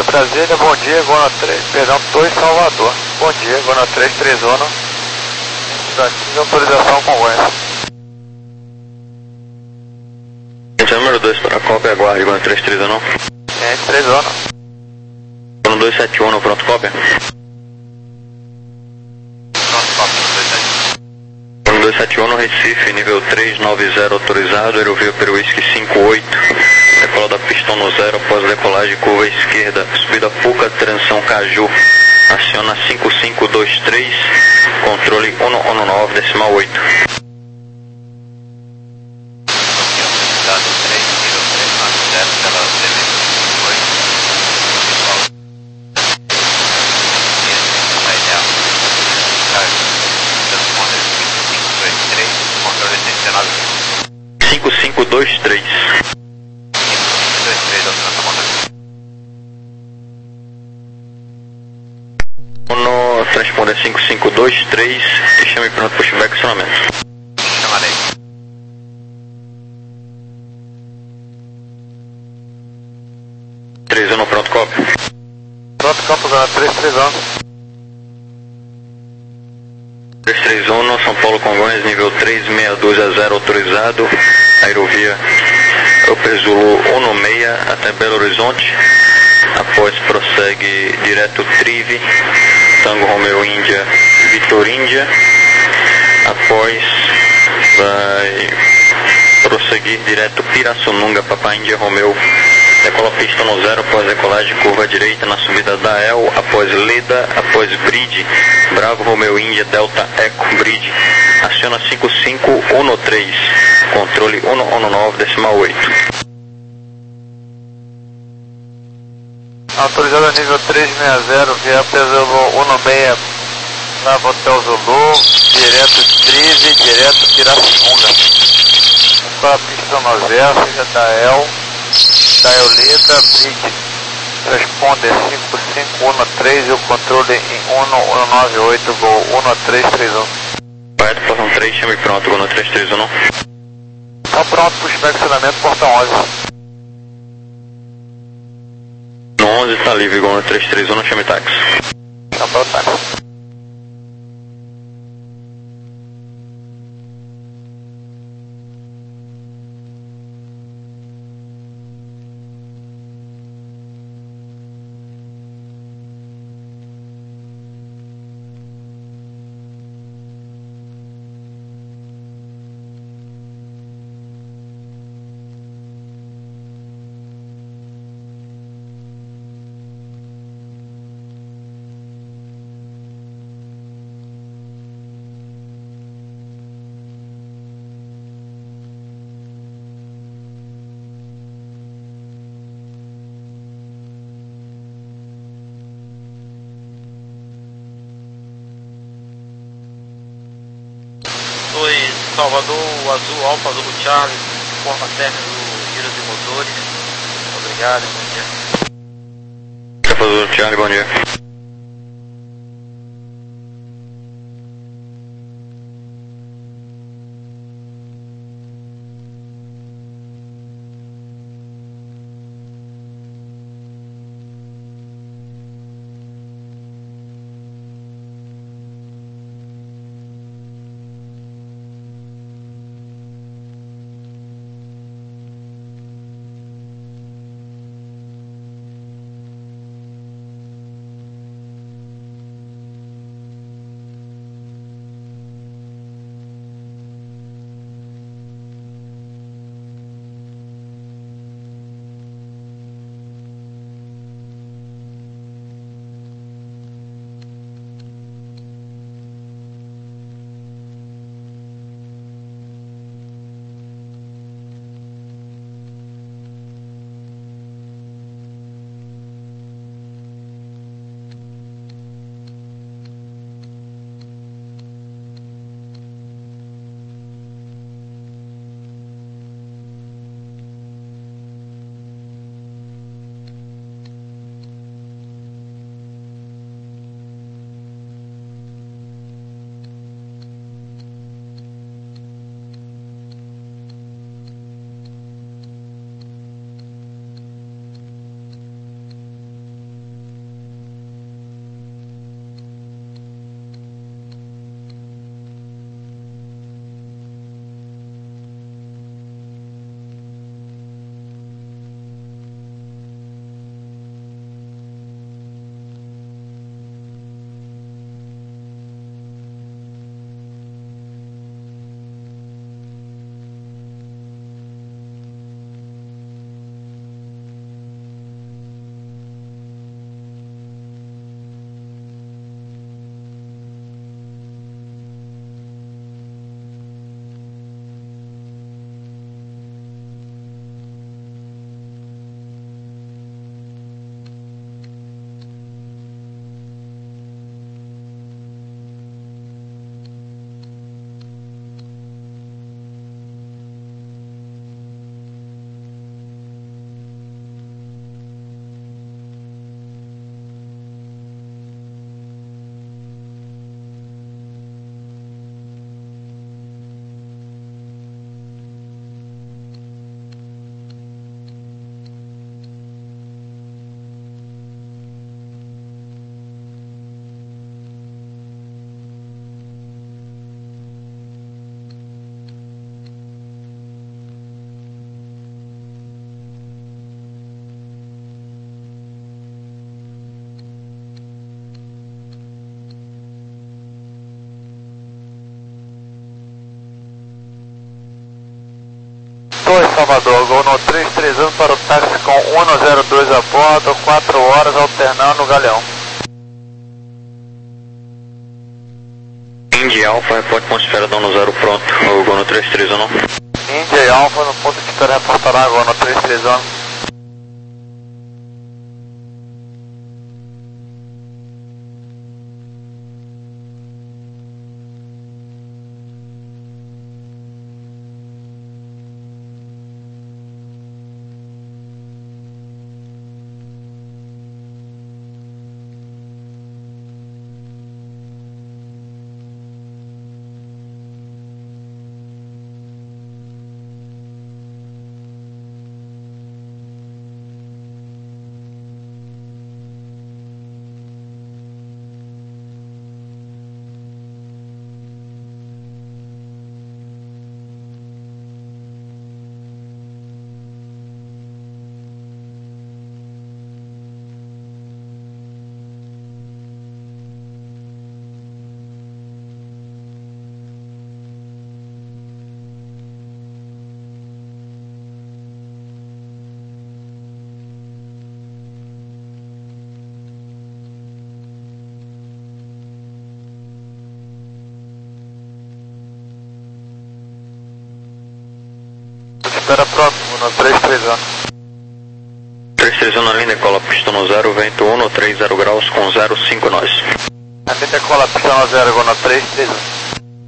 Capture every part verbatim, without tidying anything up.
Brasília, bom dia, Gona três, perdão, dois Salvador. Bom dia, Gona três, três zona. Daqui de autorização Congonhas. Número dois para a cópia, aguarde, Gona três, três zona. É, três zona. Gona dois sete um, pronto, cópia. Pronto, cópia, dois sete um. Gona dois sete um, Recife, nível três nove zero autorizado, aerovia Peru Whisky cinco oito. Decola da pistão no zero, após decolagem, curva esquerda, subida Puca, transição Caju. Aciona cinco cinco dois três, controle um um nove, decimal oito. cinco cinco dois três. Uno, transponder cinco cinco dois três e chame pronto pushback acionamento. Chamarei. três um, pronto, cópia. Pronto, campo Gona três, três zona. três três um, São Paulo Congonhas, nível três seis dois a zero autorizado, aerovia Upper Zulu um seis até Belo Horizonte, após prossegue direto Trive, Tango Romeo Índia, Vitor Índia, após vai prosseguir direto Pirassununga, Papa Índia Romeo, decola pista no zero, após decolagem, curva direita na subida da El, após Leda, após Bridge, Bravo Romeo Índia, Delta Eco Bridge, aciona cinco cinco um três, controle um um nove, decimal oito. Autorizado nível três seis zero, via Zulu um seis, Bravo Hotel Zulu, direto Trive, direto Pirassununga. Decola pista no zero, seja da El, da Euleda, Bridge, responder cinco cinco um três e o controle em um um nove oito, voo um três três um. Correto, portão três, chame pronto, Gona três três um. Tá pronto, pushback acionamento, portão onze. No onze está livre, Gona três três um, chame táxi. Tá pronto, táxi. dois Salvador, Azul, Alfa, Azul, Charlie, forma térmica do giros e motores. Obrigado, bom dia. Alfa, Azul, Charlie, bom dia. Salvador, Gol no três três um para o táxi com um zero dois a bordo, quatro horas alternando o Galeão. Indy Alpha, reporte ponto de espera, dono zero pronto, o Gol no três três um não. Indy Alpha no ponto de espera, reportará Gol no três três um. Espera pronto, no três três um. três três um na linha, decola pista no zero, vento um no três zero graus com zero cinco nós. A linha decola pista no zero, Gol no três três um.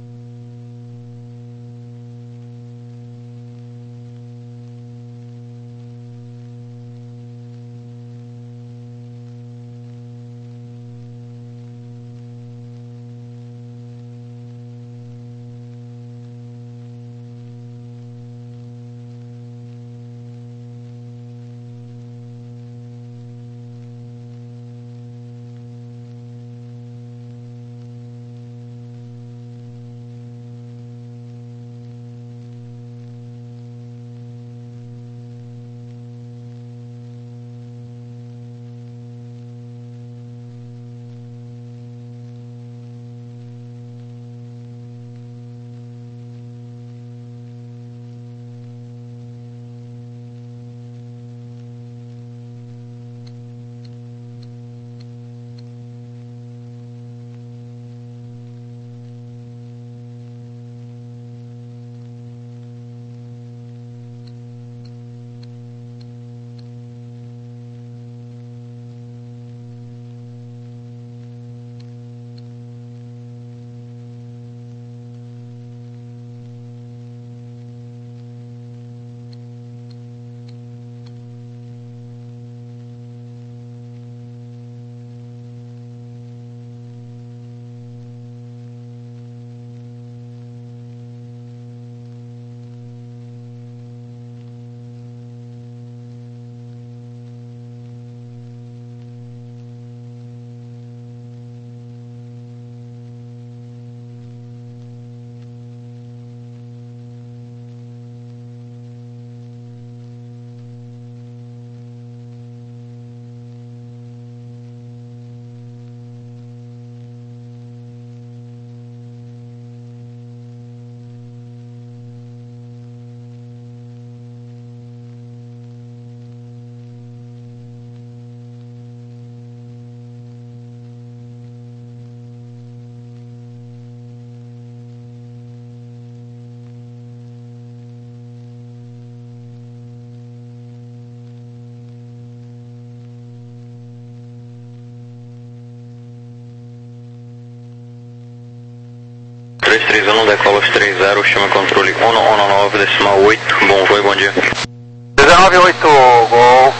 três três um, decola os três zero, chama controle um nove decimal oito, bom voo e bom dia. dezenove oito, Gol.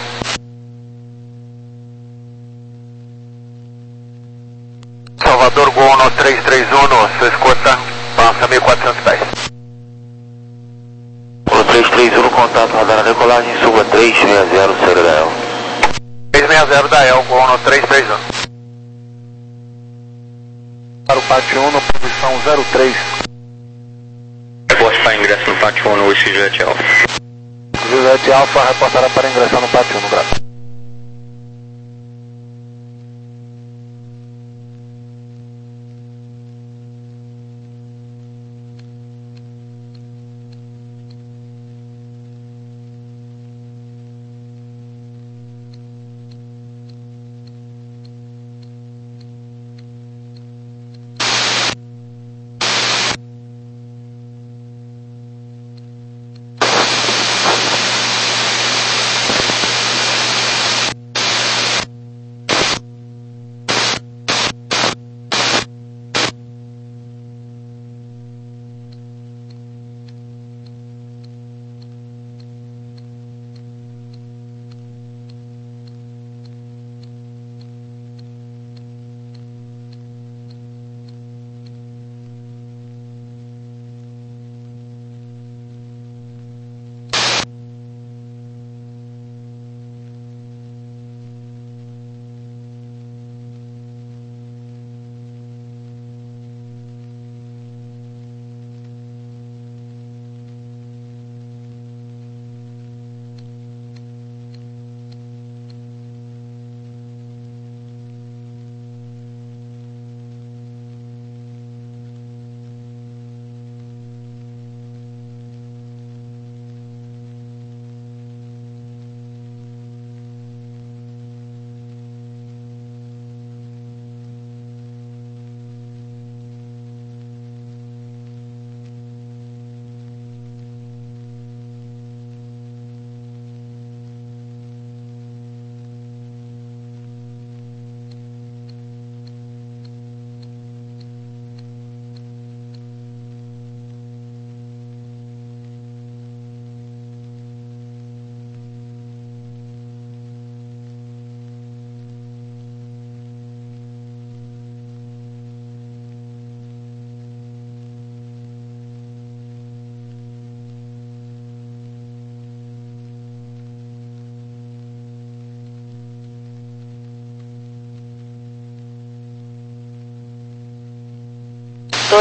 Salvador, Gol no três três um, no sua escuta, passa mil e quatrocentos pés. Gol três três um, contato radar na decolagem, suba três seis zero, Cero da El. três seis zero da El, Gol no três três um. Para o pátio um, posição zero três. Reporte para ingresso no pátio um no Whisky Juliette Alpha. Juliette Alpha reportará para ingressar no pátio um no Brasil.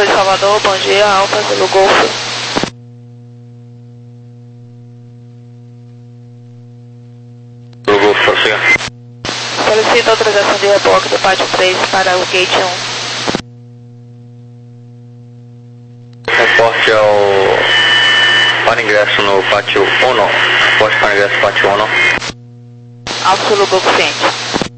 dois Salvador, bom dia, Alfa Zulu Golfo. Zulu Golfo, prossiga. Solicito autorização de reboque do pátio três para o gate um. Reporte ao... para ingresso no pátio um. Reporte para ingresso no pátio um. Alfa Zulu Golfo ciente.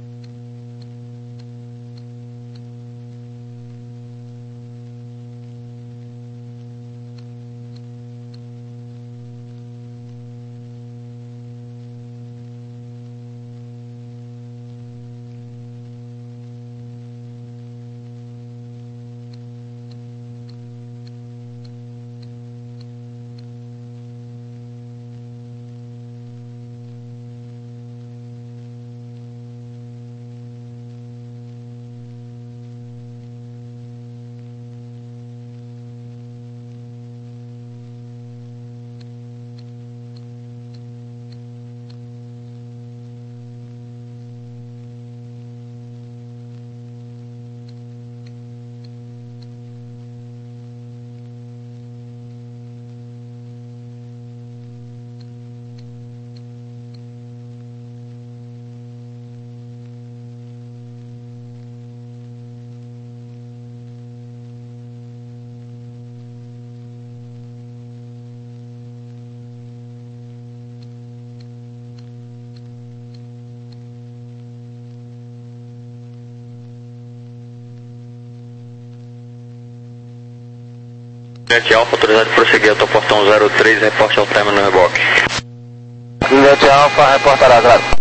Juliette Alfa, autorizado de prosseguir até o portão zero três, reporte ao término no reboque. Juliette Alfa, reportará, graças.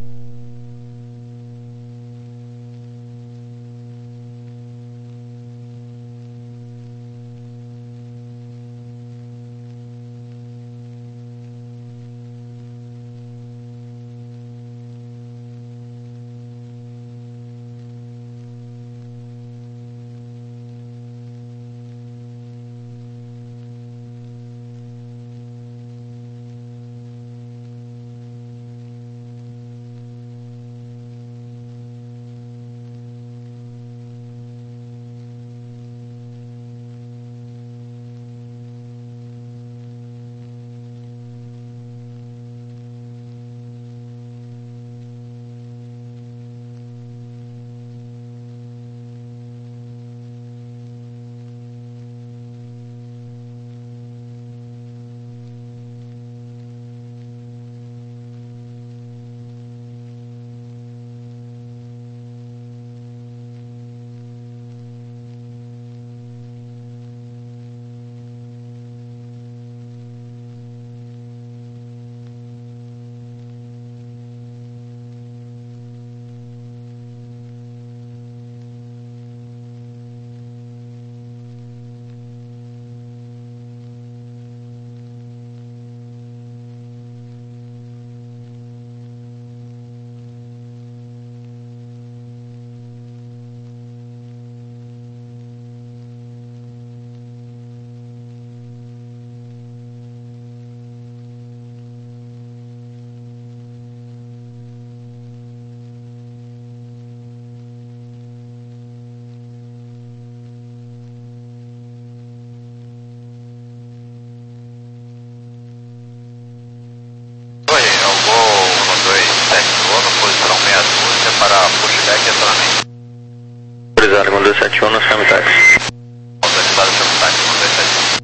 Para pushback e acionamento. Autorizado com dois sete um, chame táxi. Autorizado, chame táxi com dois sete um.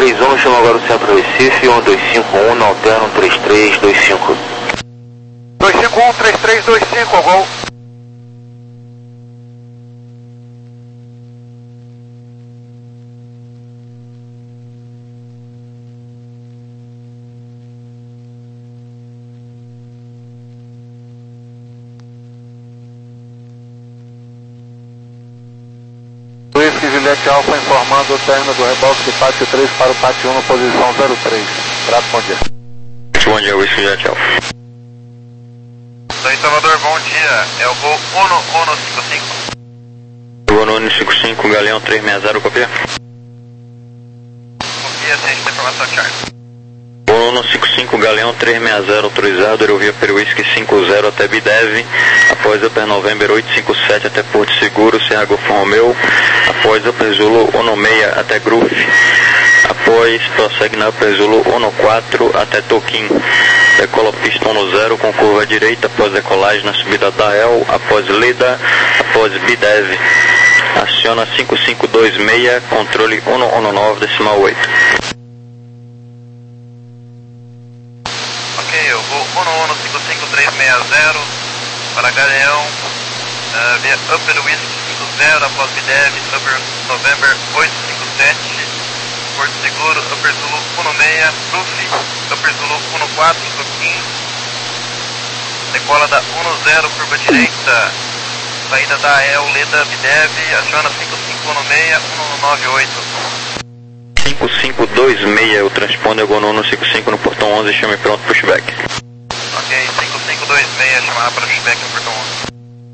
três um, chama agora o Centro Recife, um dois cinco um, não alterno, três três dois cinco. dois cinco um, três três dois cinco, gol. Whisky Juliette Alfa informando o término do reboque de pátio três para o pátio um na posição zero três. Grato, bom dia. Bom dia, Whisky Juliette Alfa. Daí Salvador, bom dia. É o gol Ono Ono cinco cinco. Ono cinco cinco, Galeão três seis zero, copia. Copia, ciente da informação, Charlie. Ono cinco cinco, Galeão três seis zero, autorizado, Aerovia Peruísque cinco zero até Bidev, após Upper November oito cinco sete até Porto Seguro, Serra Golfo Romeu, após Upper Zulu Ono seis até Gruf, após prossegue na Upper Zulu Ono quatro até Toquim, decola pista Ono zero com curva à direita, após decolagem na subida da El, após Leda, após Bidev, aciona cinco cinco dois seis, controle Ono Ono nove, decimal oito. Eu vou Ono Ono cinco cinco três seis zero para Galeão, uh, via Upper Whisky cinco zero após Bidev, Upper November oito cinco sete, Porto Seguro, Upper Zulu Ono seis, Rufi, Upper Zulu Ono quatro, Toquim, decola da Ono zero, curva direita, saída da El, Leda, Bidev, aciona cinco cinco Ono seis, Ono nove oito. cinco cinco dois seis, eu transpondo o Ono cinco cinco no portão onze, chame pronto, pushback. Ok, cinco cinco dois seis, chamada para pushback no portão onze.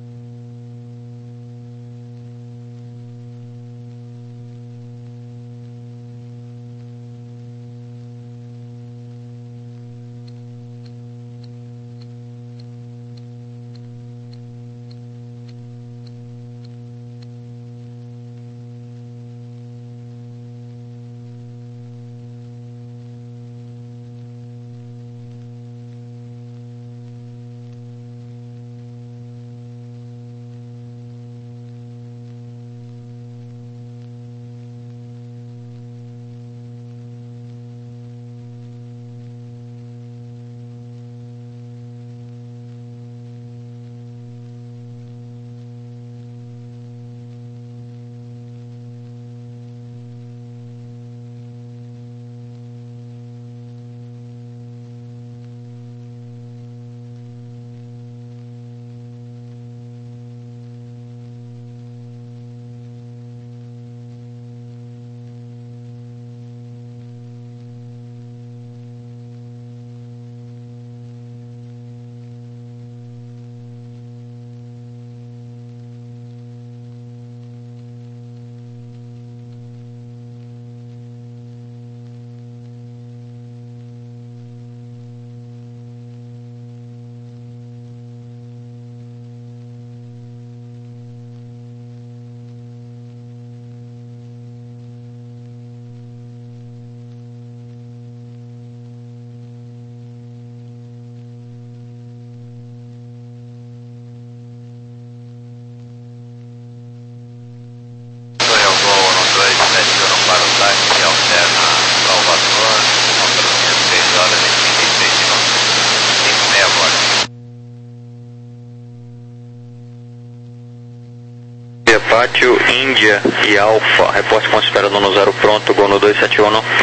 Pátio, Índia e Alfa, reporte com espera do Ono zero pronto, Gol no dois sete um. Pátio,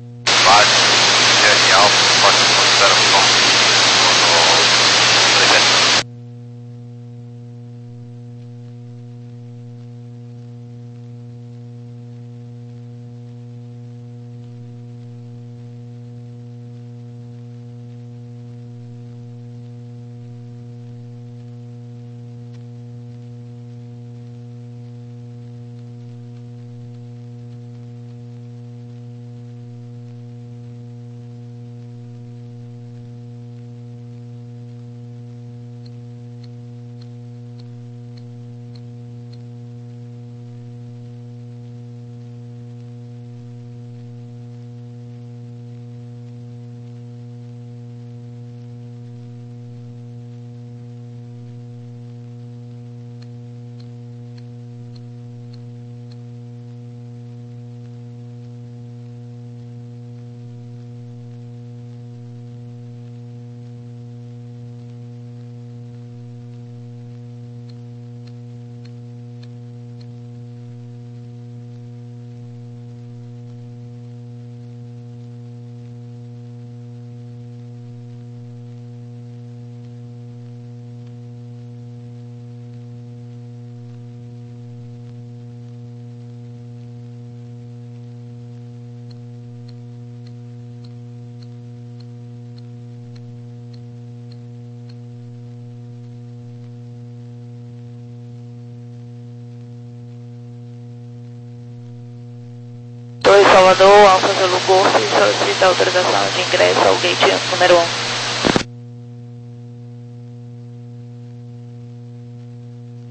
Índia e Alfa, reporte com espera pronto, Gol no dois sete um. Salvador, Alfa Zulu Golf, solicita autorização de ingresso ao gate número um.